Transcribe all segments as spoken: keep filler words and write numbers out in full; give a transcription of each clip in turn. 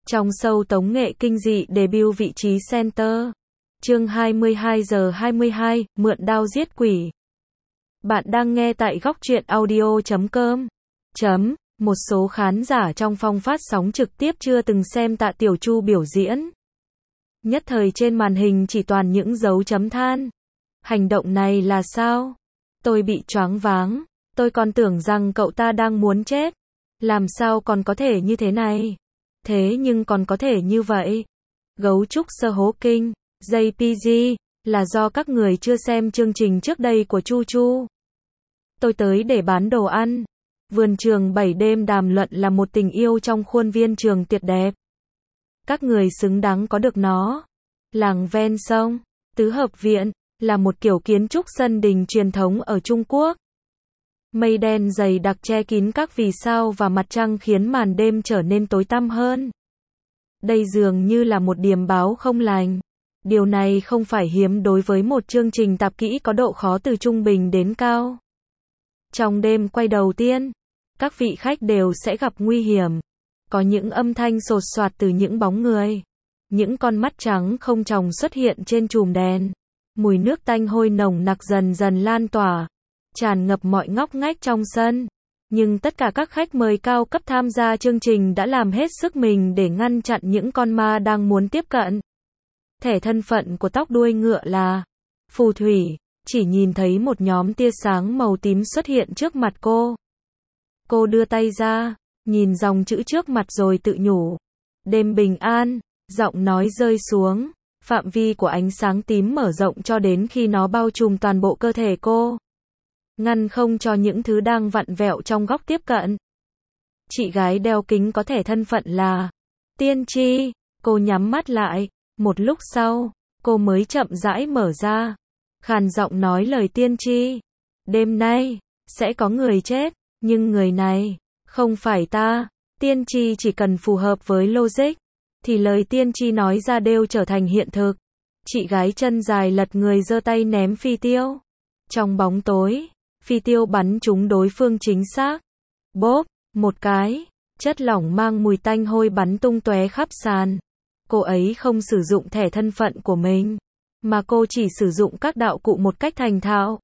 Trong show tống nghệ kinh dị debut vị trí center. Chương hai mươi hai giờ hai mươi hai, mượn đao giết quỷ. Bạn đang nghe tại góc truyện audio chấm com. Chấm, một số khán giả trong phòng phát sóng trực tiếp chưa từng xem Tạ Tiểu Chu biểu diễn. Nhất thời trên màn hình chỉ toàn những dấu chấm than. Hành động này là sao? Tôi bị choáng váng. Tôi còn tưởng rằng cậu ta đang muốn chết. Làm sao còn có thể như thế này? Thế nhưng còn có thể như vậy. Gấu trúc sơ hố kinh, gi pê giê, là do các người chưa xem chương trình trước đây của Chu Chu. Tôi tới để bán đồ ăn. Vườn trường bảy đêm đàm luận là một tình yêu trong khuôn viên trường tuyệt đẹp. Các người xứng đáng có được nó. Làng ven sông, tứ hợp viện, là một kiểu kiến trúc sân đình truyền thống ở Trung Quốc. Mây đen dày đặc che kín các vì sao và mặt trăng khiến màn đêm trở nên tối tăm hơn. Đây dường như là một điềm báo không lành. Điều này không phải hiếm đối với một chương trình tạp kỹ có độ khó từ trung bình đến cao. Trong đêm quay đầu tiên, các vị khách đều sẽ gặp nguy hiểm. Có những âm thanh sột soạt từ những bóng người. Những con mắt trắng không tròng xuất hiện trên chùm đèn. Mùi nước tanh hôi nồng nặc dần dần lan tỏa, tràn ngập mọi ngóc ngách trong sân. Nhưng tất cả các khách mời cao cấp tham gia chương trình đã làm hết sức mình để ngăn chặn những con ma đang muốn tiếp cận. Thẻ thân phận của tóc đuôi ngựa là phù thủy, chỉ nhìn thấy một nhóm tia sáng màu tím xuất hiện trước mặt cô. Cô đưa tay ra, nhìn dòng chữ trước mặt rồi tự nhủ. Đêm bình an, giọng nói rơi xuống. Phạm vi của ánh sáng tím mở rộng cho đến khi nó bao trùm toàn bộ cơ thể cô. Ngăn không cho những thứ đang vặn vẹo trong góc tiếp cận. Chị gái đeo kính có thể thân phận là tiên tri. Cô nhắm mắt lại. Một lúc sau, cô mới chậm rãi mở ra. Khàn giọng nói lời tiên tri. Đêm nay, sẽ có người chết. Nhưng người này, không phải ta. Tiên tri chỉ cần phù hợp với logic, thì lời tiên tri nói ra đều trở thành hiện thực. Chị gái chân dài lật người giơ tay ném phi tiêu. Trong bóng tối, phi tiêu bắn trúng đối phương chính xác. Bốp, một cái, chất lỏng mang mùi tanh hôi bắn tung tóe khắp sàn. Cô ấy không sử dụng thẻ thân phận của mình, mà cô chỉ sử dụng các đạo cụ một cách thành thạo.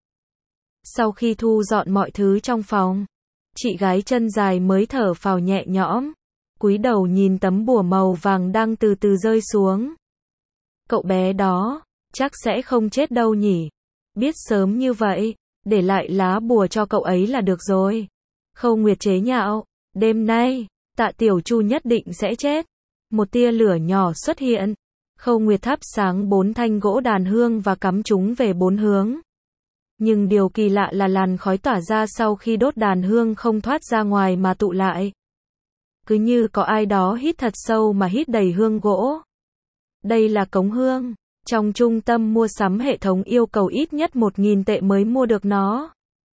Sau khi thu dọn mọi thứ trong phòng, chị gái chân dài mới thở phào nhẹ nhõm. Cúi đầu nhìn tấm bùa màu vàng đang từ từ rơi xuống. Cậu bé đó, chắc sẽ không chết đâu nhỉ. Biết sớm như vậy, để lại lá bùa cho cậu ấy là được rồi. Khâu Nguyệt chế nhạo, đêm nay, Tạ Tiểu Chu nhất định sẽ chết. Một tia lửa nhỏ xuất hiện. Khâu Nguyệt thắp sáng bốn thanh gỗ đàn hương và cắm chúng về bốn hướng. Nhưng điều kỳ lạ là làn khói tỏa ra sau khi đốt đàn hương không thoát ra ngoài mà tụ lại. Cứ như có ai đó hít thật sâu mà hít đầy hương gỗ. Đây là cống hương. Trong trung tâm mua sắm hệ thống yêu cầu ít nhất một nghìn tệ mới mua được nó.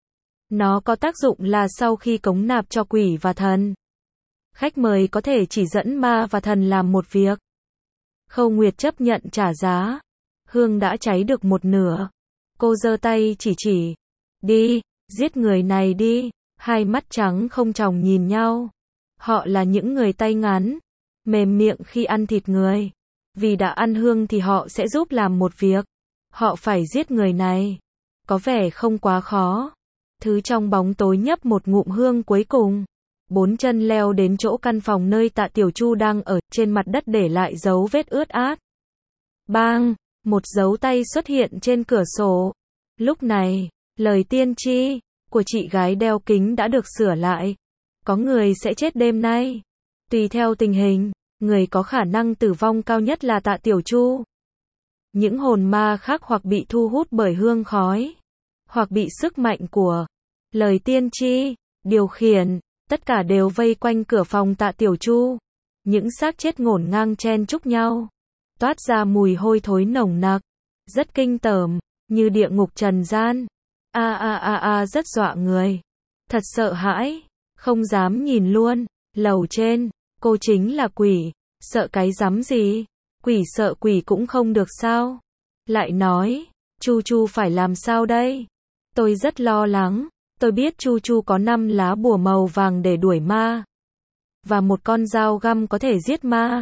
Nó có tác dụng là sau khi cống nạp cho quỷ và thần, khách mời có thể chỉ dẫn ma và thần làm một việc. Khâu Nguyệt chấp nhận trả giá. Hương đã cháy được một nửa. Cô giơ tay chỉ chỉ. Đi, giết người này đi. Hai mắt trắng không tròng nhìn nhau. Họ là những người tay ngắn, mềm miệng khi ăn thịt người. Vì đã ăn hương thì họ sẽ giúp làm một việc. Họ phải giết người này. Có vẻ không quá khó. Thứ trong bóng tối nhấp một ngụm hương cuối cùng. Bốn chân leo đến chỗ căn phòng nơi Tạ Tiểu Chu đang ở, trên mặt đất để lại dấu vết ướt át. Bang! Một dấu tay xuất hiện trên cửa sổ. Lúc này, lời tiên tri của chị gái đeo kính đã được sửa lại. Có người sẽ chết đêm nay. Tùy theo tình hình, người có khả năng tử vong cao nhất là Tạ Tiểu Chu. Những hồn ma khác hoặc bị thu hút bởi hương khói, hoặc bị sức mạnh của lời tiên tri điều khiển. Tất cả đều vây quanh cửa phòng Tạ Tiểu Chu. Những xác chết ngổn ngang chen chúc nhau, toát ra mùi hôi thối nồng nặc, rất kinh tởm, như địa ngục trần gian. A a a a rất dọa người. Thật sợ hãi. Không dám nhìn luôn. Lầu trên, cô chính là quỷ. Sợ cái rắm gì? Quỷ sợ quỷ cũng không được sao? Lại nói, Chu Chu phải làm sao đây? Tôi rất lo lắng. Tôi biết Chu Chu có năm lá bùa màu vàng để đuổi ma. Và một con dao găm có thể giết ma.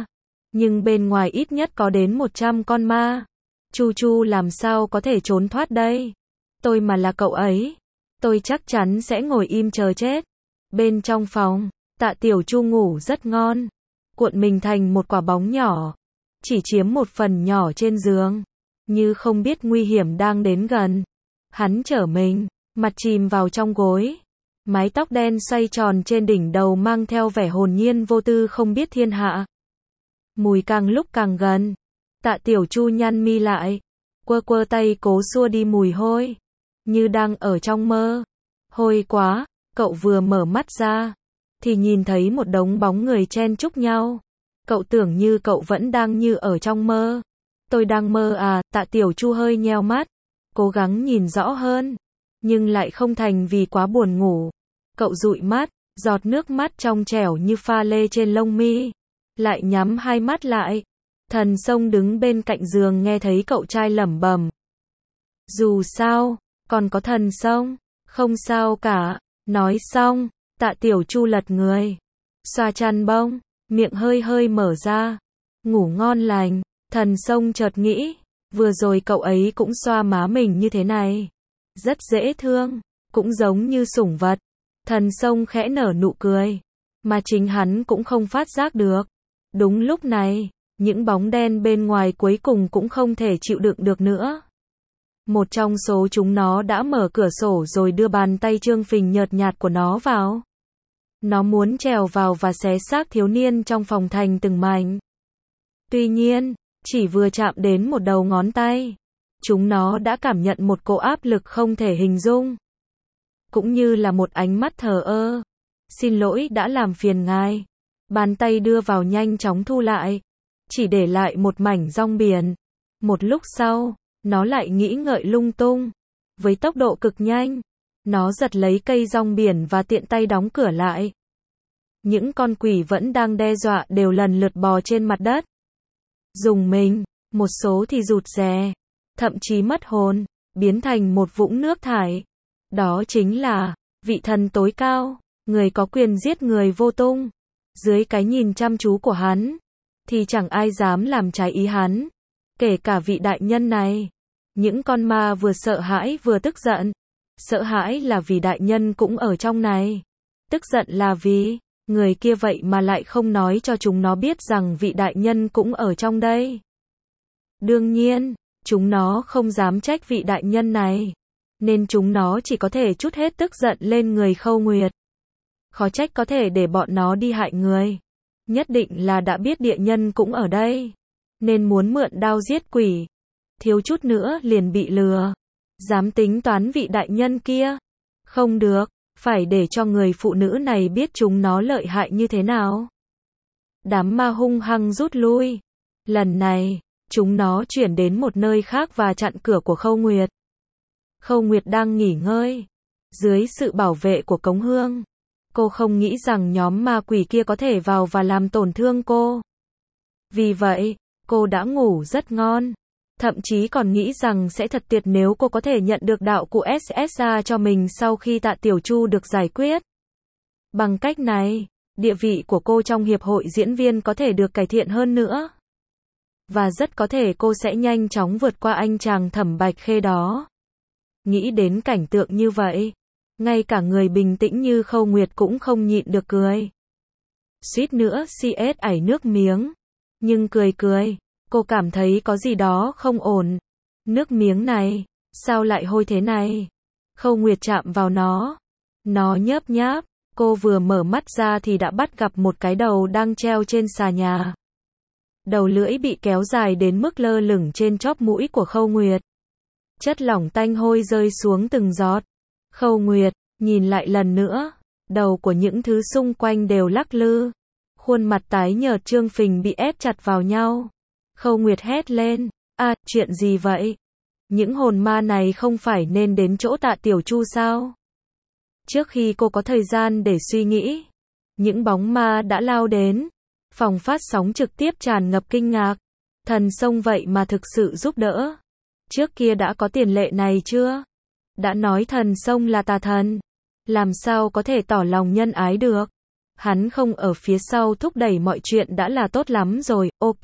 Nhưng bên ngoài ít nhất có đến một trăm con ma. Chu Chu làm sao có thể trốn thoát đây? Tôi mà là cậu ấy, tôi chắc chắn sẽ ngồi im chờ chết. Bên trong phòng, Tạ Tiểu Chu ngủ rất ngon, cuộn mình thành một quả bóng nhỏ, chỉ chiếm một phần nhỏ trên giường, như không biết nguy hiểm đang đến gần. Hắn trở mình, mặt chìm vào trong gối, mái tóc đen xoay tròn trên đỉnh đầu mang theo vẻ hồn nhiên vô tư không biết thiên hạ. Mùi càng lúc càng gần, Tạ Tiểu Chu nhăn mi lại, quơ quơ tay cố xua đi mùi hôi, như đang ở trong mơ. Hôi quá, cậu vừa mở mắt ra, thì nhìn thấy một đống bóng người chen chúc nhau. Cậu tưởng như cậu vẫn đang như ở trong mơ. Tôi đang mơ à? Tạ Tiểu Chu hơi nheo mắt, cố gắng nhìn rõ hơn, nhưng lại không thành vì quá buồn ngủ. Cậu dụi mắt, giọt nước mắt trong trẻo như pha lê trên lông mi, lại nhắm hai mắt lại. Thần Sông đứng bên cạnh giường nghe thấy cậu trai lẩm bẩm. Dù sao, còn có Thần Sông, không sao cả. Nói xong, Tạ Tiểu Chu lật người, xoa chăn bông, miệng hơi hơi mở ra. Ngủ ngon lành. Thần Sông chợt nghĩ, vừa rồi cậu ấy cũng xoa má mình như thế này, rất dễ thương, cũng giống như sủng vật. Thần Sông khẽ nở nụ cười, mà chính hắn cũng không phát giác được. Đúng lúc này, những bóng đen bên ngoài cuối cùng cũng không thể chịu đựng được nữa. Một trong số chúng nó đã mở cửa sổ rồi đưa bàn tay trương phình nhợt nhạt của nó vào. Nó muốn trèo vào và xé xác thiếu niên trong phòng thành từng mảnh. Tuy nhiên, chỉ vừa chạm đến một đầu ngón tay, chúng nó đã cảm nhận một cỗ áp lực không thể hình dung. Cũng như là một ánh mắt thờ ơ. Xin lỗi đã làm phiền ngài. Bàn tay đưa vào nhanh chóng thu lại, chỉ để lại một mảnh rong biển. Một lúc sau, nó lại nghĩ ngợi lung tung. Với tốc độ cực nhanh, nó giật lấy cây rong biển và tiện tay đóng cửa lại. Những con quỷ vẫn đang đe dọa đều lần lượt bò trên mặt đất. Dùng mình, một số thì rụt rè, thậm chí mất hồn, biến thành một vũng nước thải. Đó chính là vị thần tối cao, người có quyền giết người vô tung. Dưới cái nhìn chăm chú của hắn, thì chẳng ai dám làm trái ý hắn, kể cả vị đại nhân này. Những con ma vừa sợ hãi vừa tức giận. Sợ hãi là vì đại nhân cũng ở trong này. Tức giận là vì người kia vậy mà lại không nói cho chúng nó biết rằng vị đại nhân cũng ở trong đây. Đương nhiên, chúng nó không dám trách vị đại nhân này, nên chúng nó chỉ có thể trút hết tức giận lên người Khâu Nguyệt. Khó trách có thể để bọn nó đi hại người. Nhất định là đã biết địa nhân cũng ở đây, nên muốn mượn đao giết quỷ. Thiếu chút nữa liền bị lừa. Dám tính toán vị đại nhân kia. Không được, phải để cho người phụ nữ này biết chúng nó lợi hại như thế nào. Đám ma hung hăng rút lui. Lần này, chúng nó chuyển đến một nơi khác và chặn cửa của Khâu Nguyệt. Khâu Nguyệt đang nghỉ ngơi dưới sự bảo vệ của Cống Hương. Cô không nghĩ rằng nhóm ma quỷ kia có thể vào và làm tổn thương cô. Vì vậy, cô đã ngủ rất ngon. Thậm chí còn nghĩ rằng sẽ thật tuyệt nếu cô có thể nhận được đạo cụ ét ét a cho mình sau khi Tạ Tiểu Chu được giải quyết. Bằng cách này, địa vị của cô trong hiệp hội diễn viên có thể được cải thiện hơn nữa. Và rất có thể cô sẽ nhanh chóng vượt qua anh chàng Thẩm Bạch Khê đó. Nghĩ đến cảnh tượng như vậy, ngay cả người bình tĩnh như Khâu Nguyệt cũng không nhịn được cười. Suýt nữa xê ét ảy nước miếng. Nhưng cười cười, cô cảm thấy có gì đó không ổn. Nước miếng này, sao lại hôi thế này? Khâu Nguyệt chạm vào nó. Nó nhớp nháp, cô vừa mở mắt ra thì đã bắt gặp một cái đầu đang treo trên xà nhà. Đầu lưỡi bị kéo dài đến mức lơ lửng trên chóp mũi của Khâu Nguyệt. Chất lỏng tanh hôi rơi xuống từng giọt. Khâu Nguyệt, nhìn lại lần nữa, đầu của những thứ xung quanh đều lắc lư. Khuôn mặt tái nhợt trương phình bị ép chặt vào nhau. Khâu Nguyệt hét lên, à, chuyện gì vậy? Những hồn ma này không phải nên đến chỗ Tạ Tiểu Chu sao? Trước khi cô có thời gian để suy nghĩ, những bóng ma đã lao đến. Phòng phát sóng trực tiếp tràn ngập kinh ngạc. Thần Sông vậy mà thực sự giúp đỡ. Trước kia đã có tiền lệ này chưa? Đã nói Thần Sông là tà thần, làm sao có thể tỏ lòng nhân ái được? Hắn không ở phía sau thúc đẩy mọi chuyện đã là tốt lắm rồi, ok.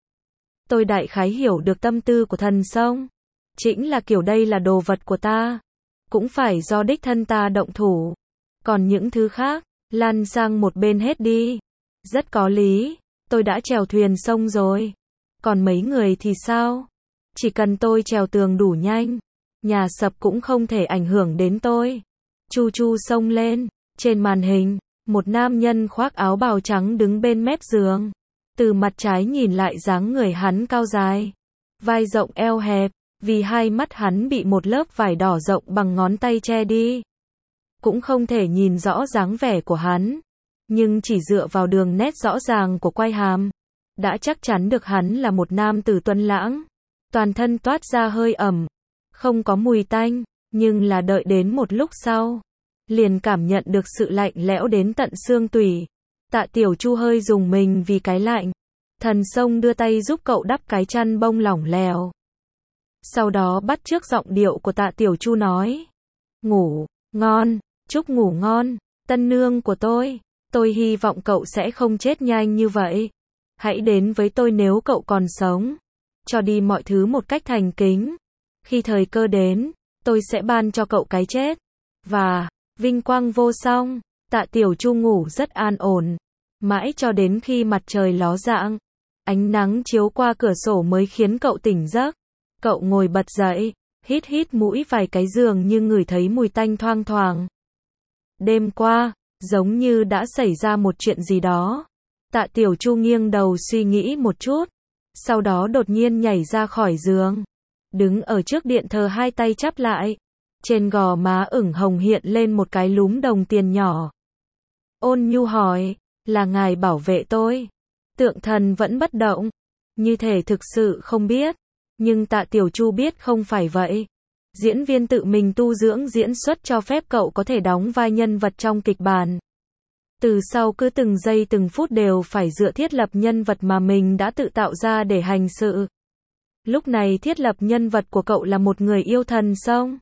Tôi đại khái hiểu được tâm tư của Thần Sông. Chính là kiểu đây là đồ vật của ta. Cũng phải do đích thân ta động thủ. Còn những thứ khác, lăn sang một bên hết đi. Rất có lý, tôi đã chèo thuyền sông rồi. Còn mấy người thì sao? Chỉ cần tôi trèo tường đủ nhanh, nhà sập cũng không thể ảnh hưởng đến tôi. Chu Chu xông lên, trên màn hình, một nam nhân khoác áo bào trắng đứng bên mép giường. Từ mặt trái nhìn lại dáng người hắn cao dài, vai rộng eo hẹp, vì hai mắt hắn bị một lớp vải đỏ rộng bằng ngón tay che đi. Cũng không thể nhìn rõ dáng vẻ của hắn, nhưng chỉ dựa vào đường nét rõ ràng của quai hàm, đã chắc chắn được hắn là một nam tử tuấn lãng. Toàn thân toát ra hơi ẩm, không có mùi tanh, nhưng là đợi đến một lúc sau, liền cảm nhận được sự lạnh lẽo đến tận xương tủy. Tạ Tiểu Chu hơi rùng mình vì cái lạnh. Thần Sông đưa tay giúp cậu đắp cái chăn bông lỏng lẻo. Sau đó bắt chước giọng điệu của Tạ Tiểu Chu nói. Ngủ, ngon, chúc ngủ ngon, tân nương của tôi. Tôi hy vọng cậu sẽ không chết nhanh như vậy. Hãy đến với tôi nếu cậu còn sống. Cho đi mọi thứ một cách thành kính. Khi thời cơ đến, tôi sẽ ban cho cậu cái chết. Và, vinh quang vô song. Tạ Tiểu Chu ngủ rất an ổn. Mãi cho đến khi mặt trời ló dạng. Ánh nắng chiếu qua cửa sổ mới khiến cậu tỉnh giấc. Cậu ngồi bật dậy, hít hít mũi vài cái giường như ngửi thấy mùi tanh thoang thoảng. Đêm qua, giống như đã xảy ra một chuyện gì đó. Tạ Tiểu Chu nghiêng đầu suy nghĩ một chút. Sau đó đột nhiên nhảy ra khỏi giường. Đứng ở trước điện thờ hai tay chắp lại. Trên gò má ửng hồng hiện lên một cái lúm đồng tiền nhỏ. Ôn nhu hỏi, là ngài bảo vệ tôi? Tượng thần vẫn bất động. Như thể thực sự không biết. Nhưng Tạ Tiểu Chu biết không phải vậy. Diễn viên tự mình tu dưỡng diễn xuất cho phép cậu có thể đóng vai nhân vật trong kịch bản. Từ sau cứ từng giây từng phút đều phải dựa thiết lập nhân vật mà mình đã tự tạo ra để hành sự. Lúc này thiết lập nhân vật của cậu là một người yêu Thần Sông.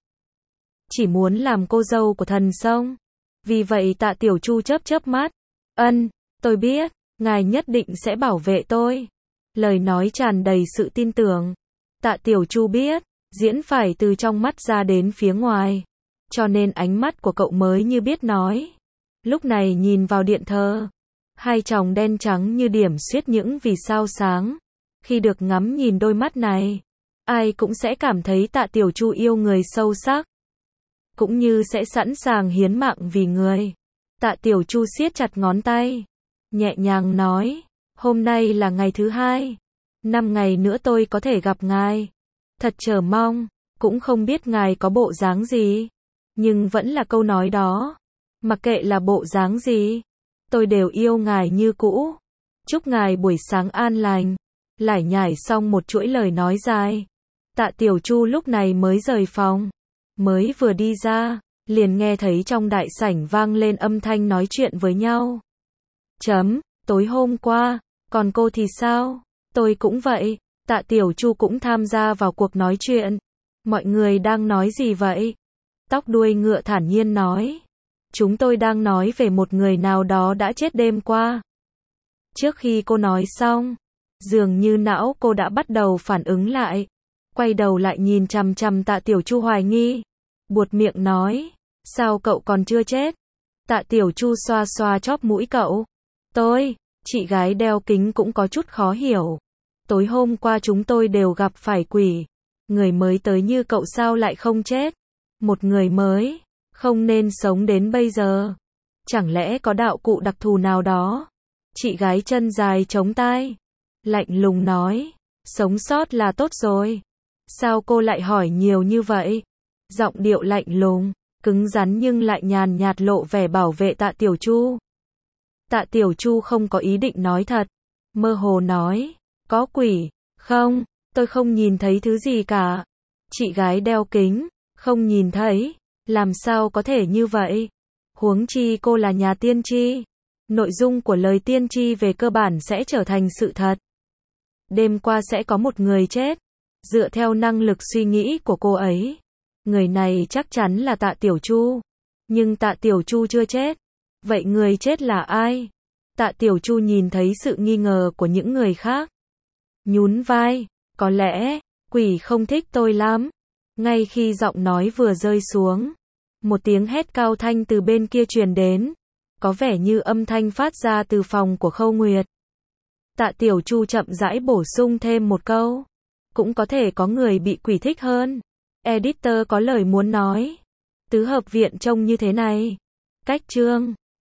Chỉ muốn làm cô dâu của Thần Sông. Vì vậy Tạ Tiểu Chu chớp chớp mắt. Ân, tôi biết, ngài nhất định sẽ bảo vệ tôi. Lời nói tràn đầy sự tin tưởng. Tạ Tiểu Chu biết, diễn phải từ trong mắt ra đến phía ngoài. Cho nên ánh mắt của cậu mới như biết nói. Lúc này nhìn vào điện thờ, hai tròng đen trắng như điểm xuyết những vì sao sáng. Khi được ngắm nhìn đôi mắt này, ai cũng sẽ cảm thấy Tạ Tiểu Chu yêu người sâu sắc. Cũng như sẽ sẵn sàng hiến mạng vì người. Tạ Tiểu Chu siết chặt ngón tay, nhẹ nhàng nói, hôm nay là ngày thứ hai. Năm ngày nữa tôi có thể gặp ngài. Thật chờ mong, cũng không biết ngài có bộ dáng gì. Nhưng vẫn là câu nói đó. Mặc kệ là bộ dáng gì, tôi đều yêu ngài như cũ. Chúc ngài buổi sáng an lành. Lải nhải xong một chuỗi lời nói dài. Tạ Tiểu Chu lúc này mới rời phòng. Mới vừa đi ra, liền nghe thấy trong đại sảnh vang lên âm thanh nói chuyện với nhau. Chấm, tối hôm qua, còn cô thì sao? Tôi cũng vậy. Tạ Tiểu Chu cũng tham gia vào cuộc nói chuyện. Mọi người đang nói gì vậy? Tóc đuôi ngựa thản nhiên nói. Chúng tôi đang nói về một người nào đó đã chết đêm qua. Trước khi cô nói xong, dường như não cô đã bắt đầu phản ứng lại. Quay đầu lại nhìn chằm chằm Tạ Tiểu Chu hoài nghi. Buột miệng nói, sao cậu còn chưa chết? Tạ Tiểu Chu xoa xoa chóp mũi cậu. Tôi, chị gái đeo kính cũng có chút khó hiểu. Tối hôm qua chúng tôi đều gặp phải quỷ. Người mới tới như cậu sao lại không chết? Một người mới, không nên sống đến bây giờ. Chẳng lẽ có đạo cụ đặc thù nào đó? Chị gái chân dài chống tai, lạnh lùng nói, sống sót là tốt rồi. Sao cô lại hỏi nhiều như vậy? Giọng điệu lạnh lùng, cứng rắn nhưng lại nhàn nhạt lộ vẻ bảo vệ Tạ Tiểu Chu. Tạ Tiểu Chu không có ý định nói thật. Mơ hồ nói, có quỷ, không, tôi không nhìn thấy thứ gì cả. Chị gái đeo kính, không nhìn thấy, làm sao có thể như vậy? Huống chi cô là nhà tiên tri. Nội dung của lời tiên tri về cơ bản sẽ trở thành sự thật. Đêm qua sẽ có một người chết. Dựa theo năng lực suy nghĩ của cô ấy, người này chắc chắn là Tạ Tiểu Chu. Nhưng Tạ Tiểu Chu chưa chết. Vậy người chết là ai? Tạ Tiểu Chu nhìn thấy sự nghi ngờ của những người khác. Nhún vai, có lẽ, quỷ không thích tôi lắm. Ngay khi giọng nói vừa rơi xuống, một tiếng hét cao thanh từ bên kia truyền đến. Có vẻ như âm thanh phát ra từ phòng của Khâu Nguyệt. Tạ Tiểu Chu chậm rãi bổ sung thêm một câu. Cũng có thể có người bị quỷ thích hơn. Editor có lời muốn nói. Tứ hợp viện trông như thế này. Cách chương